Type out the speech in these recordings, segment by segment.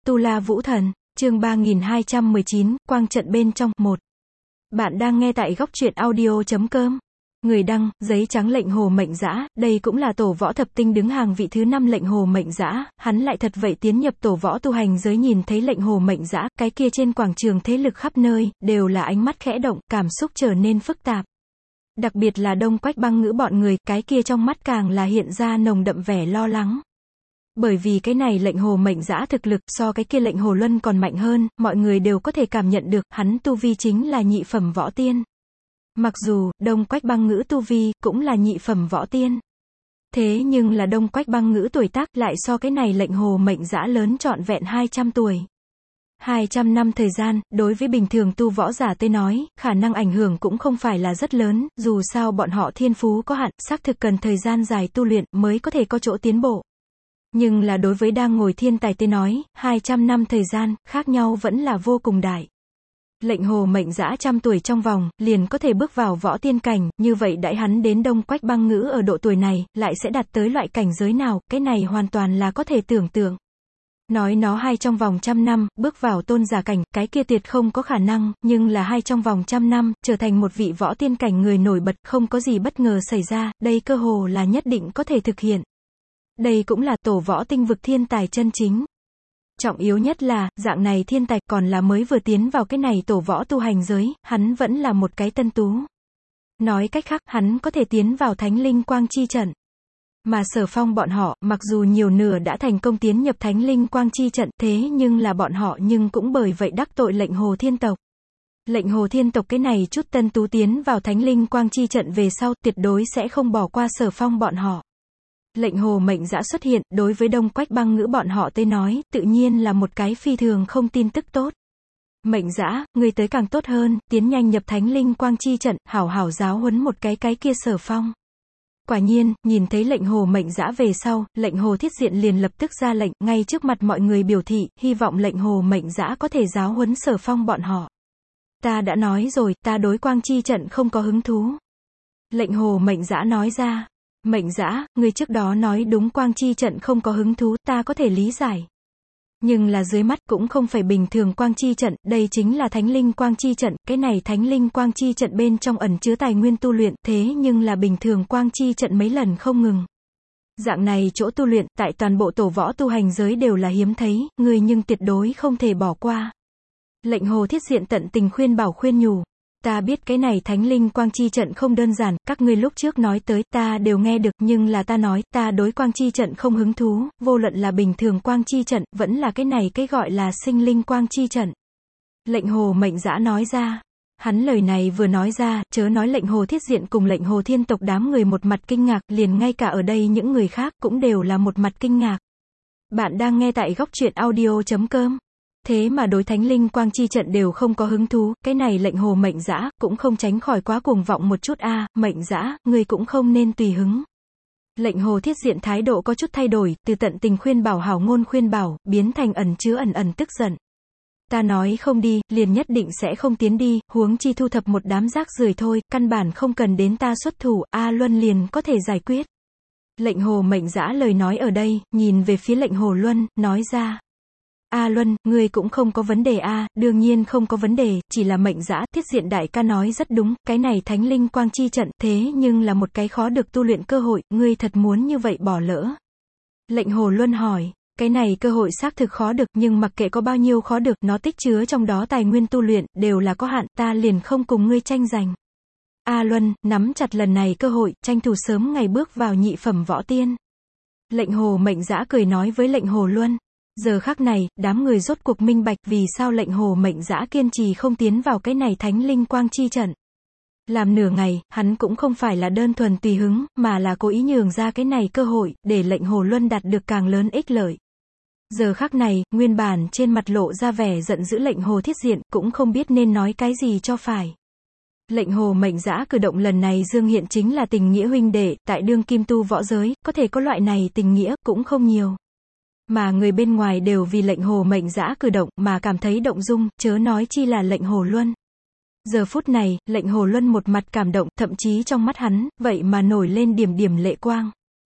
Tu La Vũ Thần, chương 3219, quang trận bên trong, 1. Bạn đang nghe tại góc truyện audio.com. Người đăng, giấy trắng lệnh hồ mệnh dã, đây cũng là tổ võ thập tinh đứng hàng vị thứ 5 lệnh hồ mệnh dã, hắn lại thật vậy tiến nhập tổ võ tu hành giới. Nhìn thấy lệnh hồ mệnh dã, cái kia trên quảng trường thế lực khắp nơi, đều là ánh mắt khẽ động, cảm xúc trở nên phức tạp. Đặc biệt là Đông Quách Băng Ngữ bọn người, cái kia trong mắt càng là hiện ra nồng đậm vẻ lo lắng. Bởi vì cái này lệnh hồ mệnh dã thực lực so cái kia lệnh hồ luân còn mạnh hơn, mọi người đều có thể cảm nhận được, hắn tu vi chính là nhị phẩm võ tiên. Mặc dù, Đông Quách Băng Ngữ tu vi, cũng là nhị phẩm võ tiên. Thế nhưng là Đông Quách Băng Ngữ tuổi tác lại so cái này lệnh hồ mệnh dã lớn trọn vẹn 200 tuổi. 200 năm thời gian, đối với bình thường tu võ giả tới nói, khả năng ảnh hưởng cũng không phải là rất lớn, dù sao bọn họ thiên phú có hạn, xác thực cần thời gian dài tu luyện, mới có thể có chỗ tiến bộ. Nhưng là đối với đang ngồi thiên tài tới nói, 200 năm thời gian, khác nhau vẫn là vô cùng đại. Lệnh hồ mệnh dã 100 tuổi trong vòng, liền có thể bước vào võ tiên cảnh, như vậy đãi hắn đến Đông Quách Băng Ngữ ở độ tuổi này, lại sẽ đạt tới loại cảnh giới nào, cái này hoàn toàn là có thể tưởng tượng. Nói nó trong vòng 100 năm, bước vào tôn giả cảnh, cái kia tuyệt không có khả năng, nhưng là trong vòng 100 năm, trở thành một vị võ tiên cảnh người nổi bật, không có gì bất ngờ xảy ra, đây cơ hồ là nhất định có thể thực hiện. Đây cũng là tổ võ tinh vực thiên tài chân chính. Trọng yếu nhất là, dạng này thiên tài còn là mới vừa tiến vào cái này tổ võ tu hành giới, hắn vẫn là một cái tân tú. Nói cách khác, hắn có thể tiến vào thánh linh quang chi trận. Mà Sở Phong bọn họ, mặc dù nhiều nửa đã thành công tiến nhập thánh linh quang chi trận, thế nhưng là bọn họ nhưng cũng bởi vậy đắc tội lệnh hồ thiên tộc. Lệnh hồ thiên tộc cái này chút tân tú tiến vào thánh linh quang chi trận về sau, tuyệt đối sẽ không bỏ qua Sở Phong bọn họ. Lệnh hồ mệnh dã xuất hiện, đối với Đông Quách Băng Ngữ bọn họ tới nói, tự nhiên là một cái phi thường không tin tức tốt. Mệnh dã, ngươi tới càng tốt hơn, tiến nhanh nhập thánh linh quang chi trận, hảo hảo giáo huấn một cái kia Sở Phong. Quả nhiên, nhìn thấy lệnh hồ mệnh dã về sau, lệnh hồ thiết diện liền lập tức ra lệnh, ngay trước mặt mọi người biểu thị, hy vọng lệnh hồ mệnh dã có thể giáo huấn Sở Phong bọn họ. Ta đã nói rồi, ta đối quang chi trận không có hứng thú. Lệnh hồ mệnh dã nói ra. Mệnh dã, người trước đó nói đúng, quang chi trận không có hứng thú, ta có thể lý giải. Nhưng là dưới mắt cũng không phải bình thường quang chi trận, đây chính là thánh linh quang chi trận, cái này thánh linh quang chi trận bên trong ẩn chứa tài nguyên tu luyện, thế nhưng là bình thường quang chi trận mấy lần không ngừng. Dạng này chỗ tu luyện, tại toàn bộ tổ võ tu hành giới đều là hiếm thấy, người nhưng tuyệt đối không thể bỏ qua. Lệnh hồ thiết diện tận tình khuyên bảo khuyên nhủ. Ta biết cái này thánh linh quang chi trận không đơn giản, các ngươi lúc trước nói tới, ta đều nghe được, nhưng là ta nói, ta đối quang chi trận không hứng thú, vô luận là bình thường quang chi trận, vẫn là cái này cái gọi là sinh linh quang chi trận. Lệnh hồ mệnh dã nói ra. Hắn lời này vừa nói ra, chớ nói lệnh hồ thiết diện cùng lệnh hồ thiên tộc đám người một mặt kinh ngạc, liền ngay cả ở đây những người khác cũng đều là một mặt kinh ngạc. Bạn đang nghe tại góc truyện audio.com. Thế mà đối thánh linh quang chi trận đều không có hứng thú, cái này lệnh hồ mệnh dã cũng không tránh khỏi quá cuồng vọng một chút mệnh dã, ngươi cũng không nên tùy hứng. Lệnh hồ thiết diện thái độ có chút thay đổi, từ tận tình khuyên bảo hảo ngôn khuyên bảo, biến thành ẩn chứa ẩn tức giận. Ta nói không đi, liền nhất định sẽ không tiến đi, huống chi thu thập một đám rác rưởi thôi, căn bản không cần đến ta xuất thủ, Luân liền có thể giải quyết. Lệnh hồ mệnh dã lời nói ở đây, nhìn về phía lệnh hồ Luân, nói ra. Luân, ngươi cũng không có vấn đề đương nhiên không có vấn đề, chỉ là mệnh dã, thiết diện đại ca nói rất đúng, cái này thánh linh quang chi trận, thế nhưng là một cái khó được tu luyện cơ hội, ngươi thật muốn như vậy bỏ lỡ. Lệnh hồ Luân hỏi, cái này cơ hội xác thực khó được, nhưng mặc kệ có bao nhiêu khó được, nó tích chứa trong đó tài nguyên tu luyện, đều là có hạn, ta liền không cùng ngươi tranh giành. Luân, nắm chặt lần này cơ hội, tranh thủ sớm ngày bước vào nhị phẩm võ tiên. Lệnh hồ mệnh dã cười nói với lệnh hồ Luân. Giờ khắc này, đám người rốt cuộc minh bạch vì sao lệnh hồ mệnh dã kiên trì không tiến vào cái này thánh linh quang chi trận. Làm nửa ngày, hắn cũng không phải là đơn thuần tùy hứng, mà là cố ý nhường ra cái này cơ hội, để lệnh hồ Luân đạt được càng lớn ích lợi. Giờ khắc này, nguyên bản trên mặt lộ ra vẻ giận dữ lệnh hồ thiết diện, cũng không biết nên nói cái gì cho phải. Lệnh hồ mệnh dã cử động lần này dương hiện chính là tình nghĩa huynh đệ, tại đương kim tu võ giới, có thể có loại này tình nghĩa, cũng không nhiều. Mà người bên ngoài đều vì lệnh hồ mệnh dã cử động mà cảm thấy động dung, chớ nói chi là lệnh hồ Luân. Giờ phút này, lệnh hồ Luân một mặt cảm động, thậm chí trong mắt hắn, vậy mà nổi lên điểm lệ quang.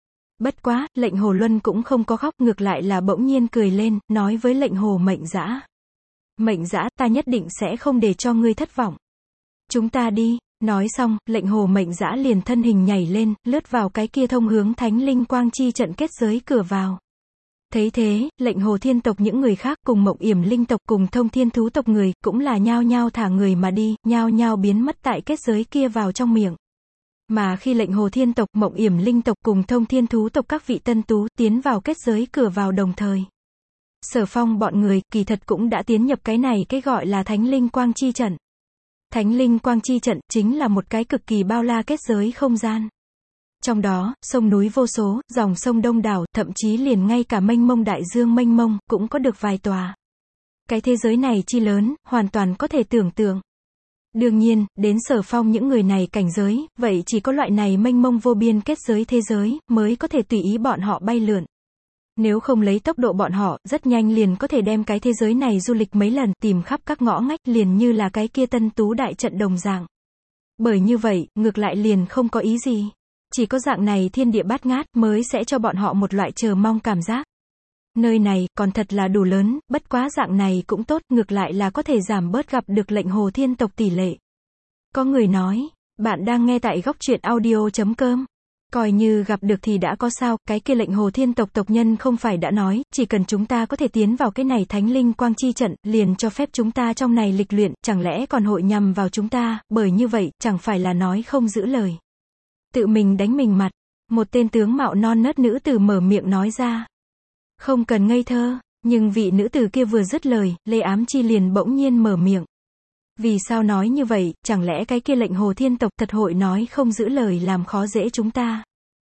Bất quá, lệnh Hồ Luân cũng không có khóc, ngược lại là bỗng nhiên cười lên, nói với lệnh Hồ Mệnh Dã. Mệnh Dã, ta nhất định sẽ không để cho ngươi thất vọng. Chúng ta đi. Nói xong, lệnh Hồ Mệnh Dã liền thân hình nhảy lên, lướt vào cái kia thông hướng Thánh Linh Quang Chi trận kết giới cửa vào. Thấy thế, lệnh Hồ Thiên tộc những người khác cùng Mộng Yểm Linh tộc cùng Thông Thiên Thú tộc người, cũng là nhao nhao thả người mà đi, nhao nhao biến mất tại kết giới kia vào trong miệng. Mà khi lệnh Hồ Thiên tộc, Mộng Yểm Linh tộc cùng Thông Thiên Thú tộc các vị tân tú tiến vào kết giới cửa vào đồng thời, Sở Phong bọn người, kỳ thật cũng đã tiến nhập cái này cái gọi là Thánh Linh Quang Chi trận. Thánh Linh Quang Chi trận chính là một cái cực kỳ bao la kết giới không gian. Trong đó, sông núi vô số, dòng sông đông đảo, thậm chí liền ngay cả mênh mông đại dương mênh mông, cũng có được vài tòa. Cái thế giới này chi lớn, hoàn toàn có thể tưởng tượng. Đương nhiên, đến Sở Phong những người này cảnh giới, vậy chỉ có loại này mênh mông vô biên kết giới thế giới, mới có thể tùy ý bọn họ bay lượn. Nếu không lấy tốc độ bọn họ, rất nhanh liền có thể đem cái thế giới này du lịch mấy lần, tìm khắp các ngõ ngách, liền như là cái kia Tân Tú đại trận đồng dạng. Bởi như vậy, ngược lại liền không có ý gì. Chỉ có dạng này thiên địa bát ngát, mới sẽ cho bọn họ một loại chờ mong cảm giác. Nơi này, còn thật là đủ lớn, bất quá dạng này cũng tốt, ngược lại là có thể giảm bớt gặp được lệnh Hồ Thiên tộc tỷ lệ. Có người nói, bạn đang nghe tại góc truyện audio.com. Coi như gặp được thì đã có sao, cái kia lệnh Hồ Thiên tộc tộc nhân không phải đã nói, chỉ cần chúng ta có thể tiến vào cái này Thánh Linh Quang Chi trận, liền cho phép chúng ta trong này lịch luyện, chẳng lẽ còn hội nhằm vào chúng ta, bởi như vậy, chẳng phải là nói không giữ lời. Tự mình đánh mình mặt, một tên tướng mạo non nớt nữ tử mở miệng nói ra. Không cần ngây thơ, nhưng vị nữ tử kia vừa dứt lời, Lê Ám Chi liền bỗng nhiên mở miệng. Vì sao nói như vậy, chẳng lẽ cái kia lệnh Hồ Thiên tộc thật hội nói không giữ lời làm khó dễ chúng ta?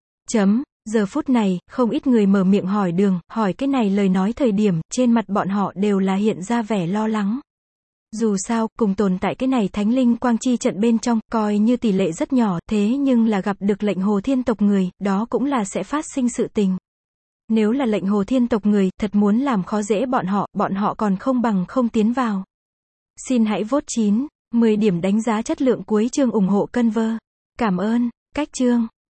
Giờ phút này, không ít người mở miệng hỏi đường, hỏi cái này lời nói thời điểm, trên mặt bọn họ đều là hiện ra vẻ lo lắng. Dù sao, cùng tồn tại cái này Thánh Linh Quang Chi trận bên trong, coi như tỷ lệ rất nhỏ, thế nhưng là gặp được lệnh Hồ Thiên tộc người, đó cũng là sẽ phát sinh sự tình. Nếu là lệnh Hồ Thiên tộc người, thật muốn làm khó dễ bọn họ còn không bằng không tiến vào. Xin hãy vote 9, 10 điểm đánh giá chất lượng cuối chương ủng hộ Conver. Cảm ơn. Cách chương.